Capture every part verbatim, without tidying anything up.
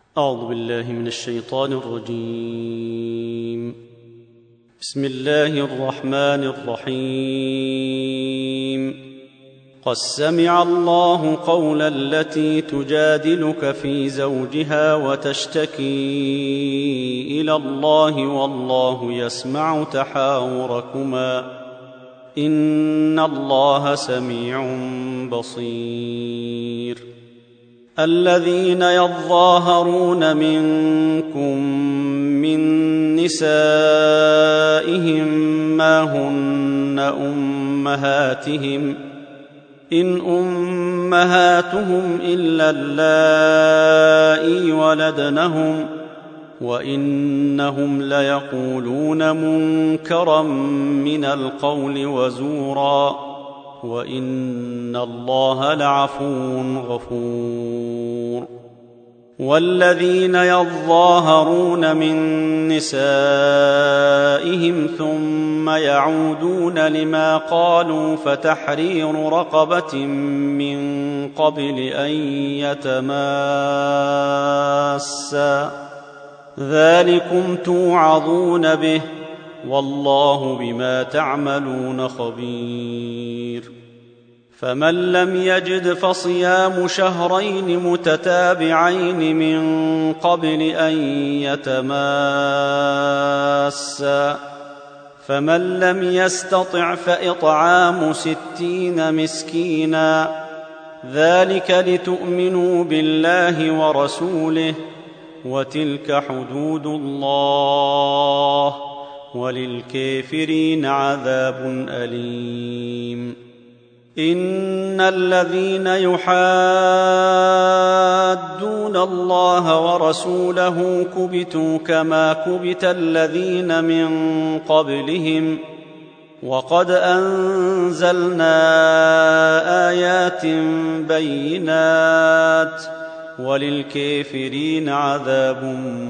أعوذ بالله من الشيطان الرجيم. بسم الله الرحمن الرحيم. قد سمع الله قول التي تجادلك في زوجها وتشتكي إلى الله والله يسمع تحاوركما إن الله سميع بصير. الذين يظاهرون منكم من نسائهم ما هن أمهاتهم إن أمهاتهم إلا اللائي ولدنهم وإنهم ليقولون منكرا من القول وزورا وإن الله لعفو غفور. والذين يظاهرون من نسائهم ثم يعودون لما قالوا فتحرير رقبة من قبل أن يتماسا ذلكم توعظون به والله بما تعملون خبير. فمن لم يجد فصيام شهرين متتابعين من قبل أن يتماسا فمن لم يستطع فإطعام ستين مسكينا ذلك لتؤمنوا بالله ورسوله وتلك حدود الله وللكافرين عذاب أليم. إن الذين يحادون الله ورسوله كبتوا كما كبت الذين من قبلهم وقد أنزلنا آيات بينات وللكافرين عذاب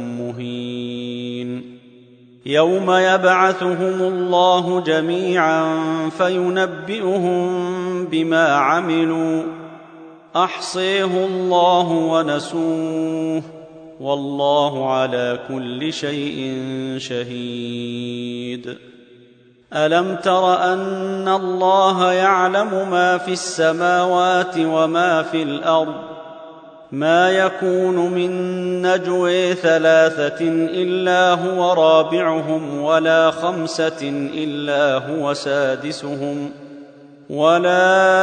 مهين. يوم يبعثهم الله جميعا فينبئهم بما عملوا أحصيه الله ونسوه والله على كل شيء شهيد. ألم تر أن الله يعلم ما في السماوات وما في الأرض ما يكون من نجوى ثلاثة إلا هو رابعهم ولا خمسة إلا هو سادسهم ولا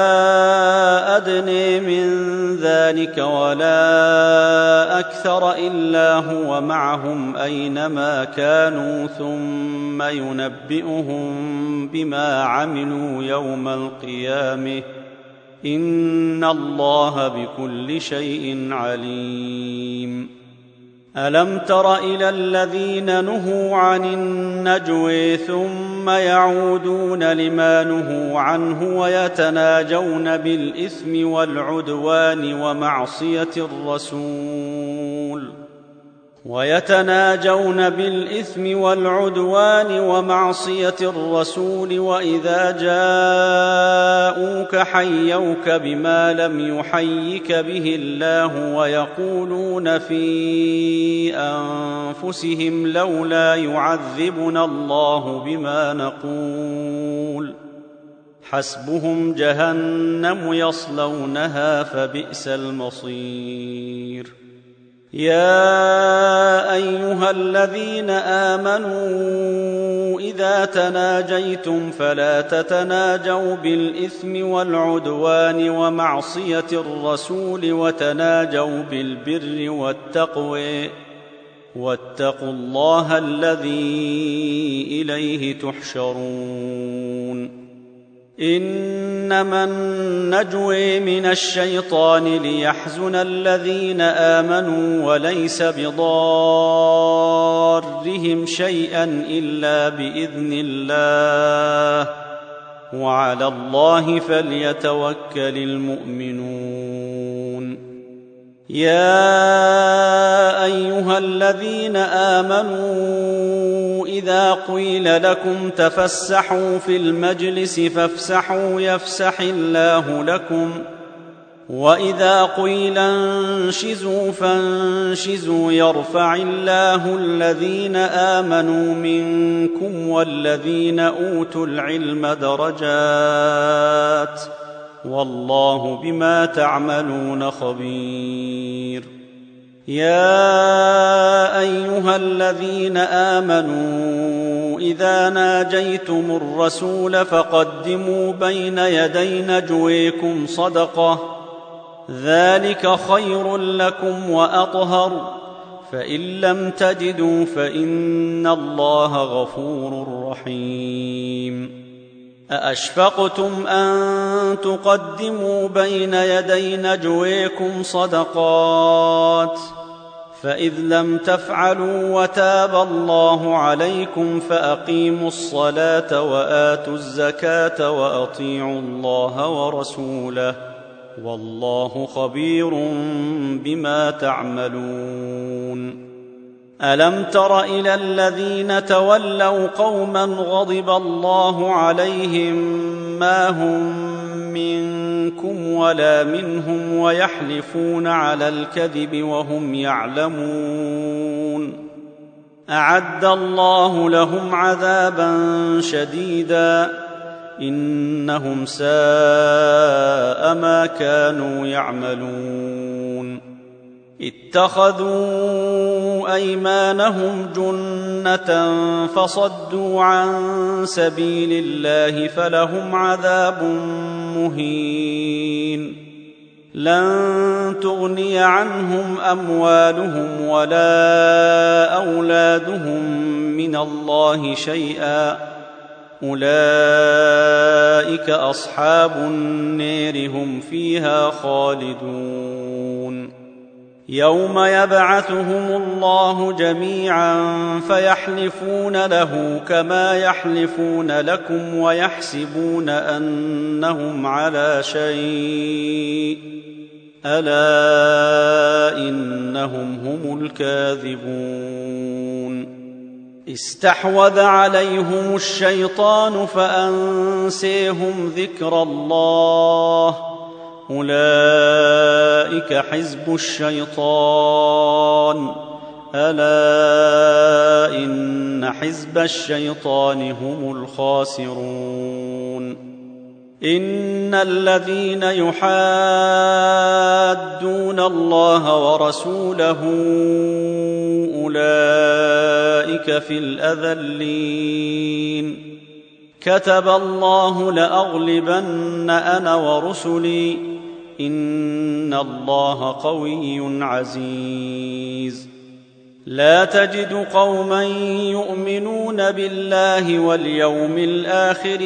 أدنى من ذلك ولا أكثر إلا هو معهم أينما كانوا ثم ينبئهم بما عملوا يوم القيامة إن الله بكل شيء عليم. ألم تر إلى الذين نهوا عن النجوى ثم يعودون لما نهوا عنه ويتناجون بالإثم والعدوان ومعصية الرسول ويتناجون بالإثم والعدوان ومعصية الرسول وإذا جاءوك حيوك بما لم يحيك به الله ويقولون في أنفسهم لولا يعذبنا الله بما نقول حسبهم جهنم يصلونها فبئس المصير. يا أيها الذين آمنوا إذا تناجيتم فلا تتناجوا بالإثم والعدوان ومعصية الرسول وتناجوا بالبر والتقوى واتقوا الله الذي إليه تحشرون. إنما النجوى من الشيطان ليحزن الذين آمنوا وليس بضارهم شيئا إلا بإذن الله وعلى الله فليتوكل المؤمنون. يا أيها الذين آمنوا إذا قيل لكم تفسحوا في المجلس فافسحوا يفسح الله لكم وإذا قيل انشزوا فانشزوا يرفع الله الذين آمنوا منكم والذين أوتوا العلم درجات والله بما تعملون خبير. يا أيها الذين آمنوا إذا ناجيتم الرسول فقدموا بين يدي نجويكم صدقة ذلك خير لكم وأطهر فإن لم تجدوا فإن الله غفور رحيم. أأشفقتم أن تقدموا بين يدي نجويكم صدقات فإذ لم تفعلوا وتاب الله عليكم فأقيموا الصلاة وآتوا الزكاة وأطيعوا الله ورسوله والله خبير بما تعملون. ألم تر إلى الذين تولوا قوما غضب الله عليهم ما هم منكم ولا منهم ويحلفون على الكذب وهم يعلمون أعد الله لهم عذابا شديدا إنهم ساء ما كانوا يعملون. اتخذوا أيمانهم جنة فصدوا عن سبيل الله فلهم عذاب مهين. لن تغني عنهم أموالهم ولا أولادهم من الله شيئا أولئك أصحاب النار هم فيها خالدون. يوم يبعثهم الله جميعا فيحلفون له كما يحلفون لكم ويحسبون أنهم على شيء ألا إنهم هم الكاذبون. استحوذ عليهم الشيطان فأنسيهم ذكر الله أولئك حزب الشيطان ألا إن حزب الشيطان هم الخاسرون. إن الذين يحادون الله ورسوله أولئك في الأذلين. كتب الله لأغلبن أنا ورسلي إن الله قوي عزيز. لا تجد قوما يؤمنون بالله واليوم الآخر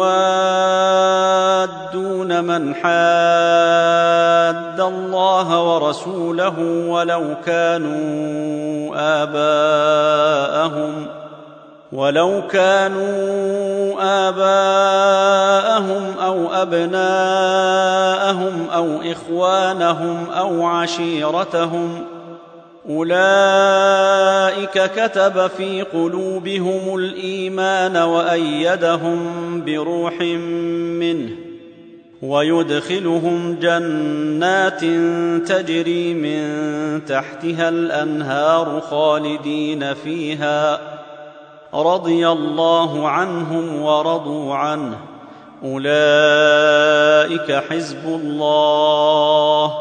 يوادون من حاد الله ورسوله ولو كانوا آباءهم ولو كانوا آباءهم أو أبناءهم أو إخوانهم أو عشيرتهم أولئك كتب في قلوبهم الإيمان وأيدهم بروح منه ويدخلهم جنات تجري من تحتها الأنهار خالدين فيها رضي الله عنهم ورضوا عنه أولئك حزب الله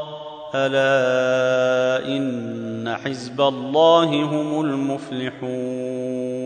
ألا إن حزب الله هم المفلحون.